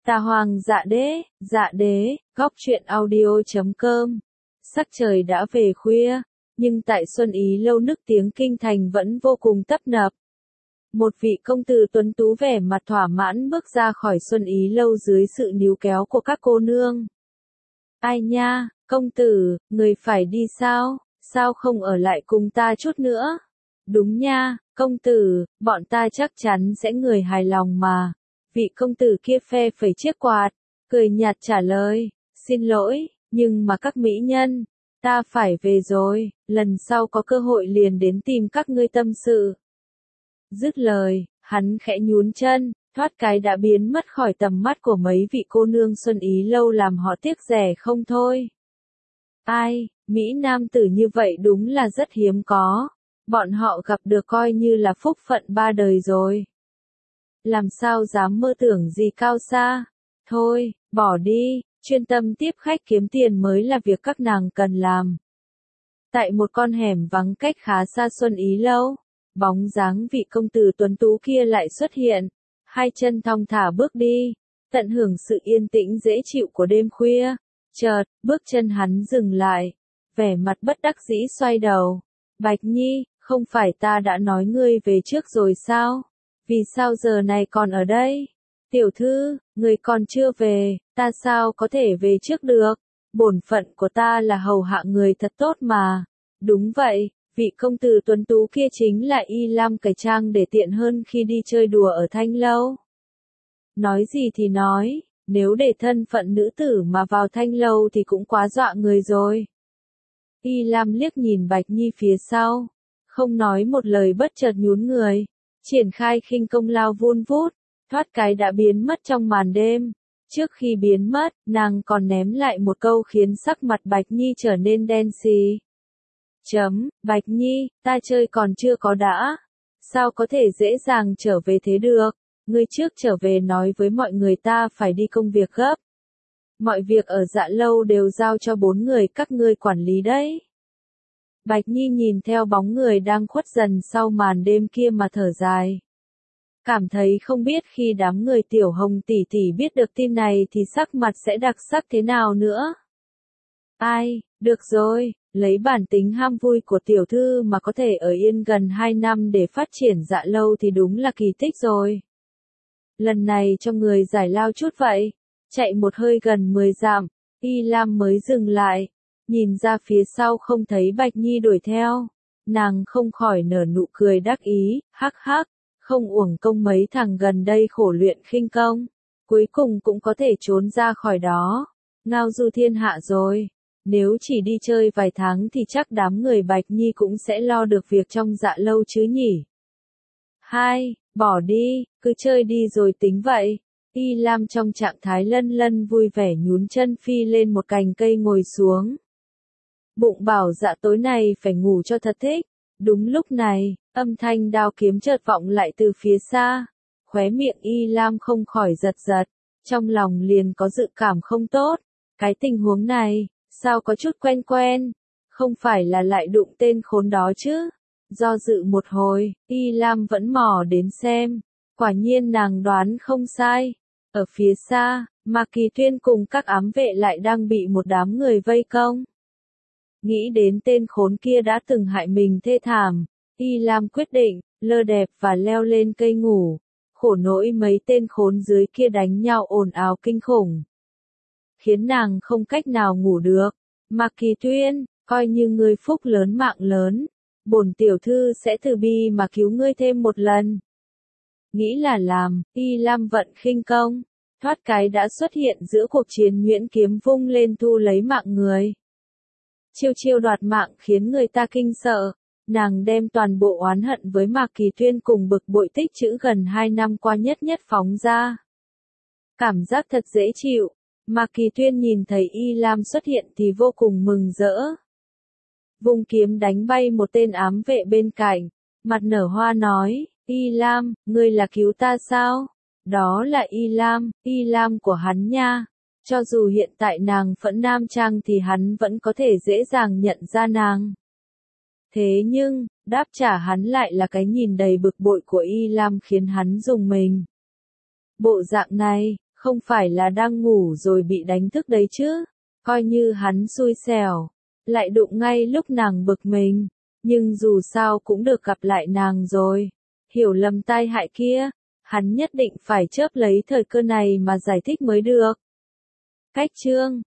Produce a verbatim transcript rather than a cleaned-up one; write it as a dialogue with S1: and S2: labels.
S1: Tà Hoàng dạ đế, dạ đế, góc truyện audio chấm com. Sắc trời đã về khuya, nhưng tại Xuân Ý lâu nức tiếng kinh thành vẫn vô cùng tấp nập. Một vị công tử tuấn tú vẻ mặt thỏa mãn bước ra khỏi Xuân Ý lâu dưới sự níu kéo của các cô nương. Ai nha, công tử, người phải đi sao, sao không ở lại cùng ta chút nữa? Đúng nha, công tử, bọn ta chắc chắn sẽ người hài lòng mà. Vị công tử kia phe phẩy chiếc quạt, cười nhạt trả lời, xin lỗi, nhưng mà các mỹ nhân, ta phải về rồi, lần sau có cơ hội liền đến tìm các ngươi tâm sự. Dứt lời, hắn khẽ nhún chân, thoát cái đã biến mất khỏi tầm mắt của mấy vị cô nương Xuân Ý lâu làm họ tiếc rẻ không thôi. Ai, Mỹ nam tử như vậy đúng là rất hiếm có, bọn họ gặp được coi như là phúc phận ba đời rồi. Làm sao dám mơ tưởng gì cao xa, thôi, bỏ đi, chuyên tâm tiếp khách kiếm tiền mới là việc các nàng cần làm. Tại một con hẻm vắng cách khá xa Xuân Ý lâu, bóng dáng vị công tử tuấn tú kia lại xuất hiện, hai chân thong thả bước đi, tận hưởng sự yên tĩnh dễ chịu của đêm khuya. Chợt, bước chân hắn dừng lại, vẻ mặt bất đắc dĩ xoay đầu. Bạch Nhi, không phải ta đã nói ngươi về trước rồi sao? Vì sao giờ này còn ở đây? Tiểu thư, người còn chưa về, ta sao có thể về trước được? Bổn phận của ta là hầu hạ người thật tốt mà. Đúng vậy, vị công tử tuấn tú kia chính là Y Lam cải trang để tiện hơn khi đi chơi đùa ở Thanh Lâu. Nói gì thì nói, nếu để thân phận nữ tử mà vào Thanh Lâu thì cũng quá dọa người rồi. Y Lam liếc nhìn Bạch Nhi phía sau, không nói một lời bất chợt nhún người, triển khai khinh công lao vun vút, thoát cái đã biến mất trong màn đêm. Trước khi biến mất, nàng còn ném lại một câu khiến sắc mặt Bạch Nhi trở nên đen xì. Chấm, Bạch Nhi, ta chơi còn chưa có đã. Sao có thể dễ dàng trở về thế được? Ngươi trước trở về nói với mọi người ta phải đi công việc gấp. Mọi việc ở Dạ Lâu đều giao cho bốn người các ngươi quản lý đấy. Bạch Nhi nhìn theo bóng người đang khuất dần sau màn đêm kia mà thở dài. Cảm thấy không biết khi đám người Tiểu Hồng tỷ tỷ biết được tin này thì sắc mặt sẽ đặc sắc thế nào nữa. Ai, được rồi, lấy bản tính ham vui của tiểu thư mà có thể ở yên gần hai năm để phát triển Dạ Lâu thì đúng là kỳ tích rồi. Lần này cho người giải lao chút vậy. Chạy một hơi gần mười dặm, Y Lam mới dừng lại. Nhìn ra phía sau không thấy Bạch Nhi đuổi theo. Nàng không khỏi nở nụ cười đắc ý, hắc hắc, không uổng công mấy thằng gần đây khổ luyện khinh công. Cuối cùng cũng có thể trốn ra khỏi đó. Ngao du thiên hạ rồi. Nếu chỉ đi chơi vài tháng thì chắc đám người Bạch Nhi cũng sẽ lo được việc trong Dạ Lâu chứ nhỉ. Hai, bỏ đi, cứ chơi đi rồi tính vậy. Y Lam trong trạng thái lân lân vui vẻ nhún chân phi lên một cành cây ngồi xuống. Bụng bảo dạ tối này phải ngủ cho thật thích. Đúng lúc này, âm thanh đao kiếm chợt vọng lại từ phía xa. Khóe miệng Y Lam không khỏi giật giật, trong lòng liền có dự cảm không tốt. Cái tình huống này, sao có chút quen quen, không phải là lại đụng tên khốn đó chứ? Do dự một hồi, Y Lam vẫn mò đến xem, quả nhiên nàng đoán không sai. Ở phía xa, Mạc Kỳ Tuyên cùng các ám vệ lại đang bị một đám người vây công. Nghĩ đến tên khốn kia đã từng hại mình thê thảm, Y Lam quyết định, lơ đẹp và leo lên cây ngủ. Khổ nỗi mấy tên khốn dưới kia đánh nhau ồn ào kinh khủng, khiến nàng không cách nào ngủ được. Mạc Kỳ Tuyên, coi như ngươi phúc lớn mạng lớn, bổn tiểu thư sẽ từ bi mà cứu ngươi thêm một lần. Nghĩ là làm, Y Lam vận khinh công, thoát cái đã xuất hiện giữa cuộc chiến nhuyễn kiếm vung lên thu lấy mạng người. Chiêu chiêu đoạt mạng khiến người ta kinh sợ, nàng đem toàn bộ oán hận với Mạc Kỳ Tuyên cùng bực bội tích trữ gần hai năm qua nhất nhất phóng ra. Cảm giác thật dễ chịu, Mạc Kỳ Tuyên nhìn thấy Y Lam xuất hiện thì vô cùng mừng rỡ. Vung kiếm đánh bay một tên ám vệ bên cạnh, mặt nở hoa nói, Y Lam, ngươi là cứu ta sao? Đó là Y Lam, Y Lam của hắn nha. Cho dù hiện tại nàng phẫn nam trang thì hắn vẫn có thể dễ dàng nhận ra nàng. Thế nhưng, đáp trả hắn lại là cái nhìn đầy bực bội của Y Lam khiến hắn rùng mình. Bộ dạng này, Không phải là đang ngủ rồi bị đánh thức đấy chứ. Coi như hắn xui xẻo. Lại đụng ngay lúc nàng bực mình. Nhưng dù sao cũng được gặp lại nàng rồi. Hiểu lầm tai hại kia. Hắn nhất định phải chớp lấy thời cơ này mà giải thích mới được. Cách chương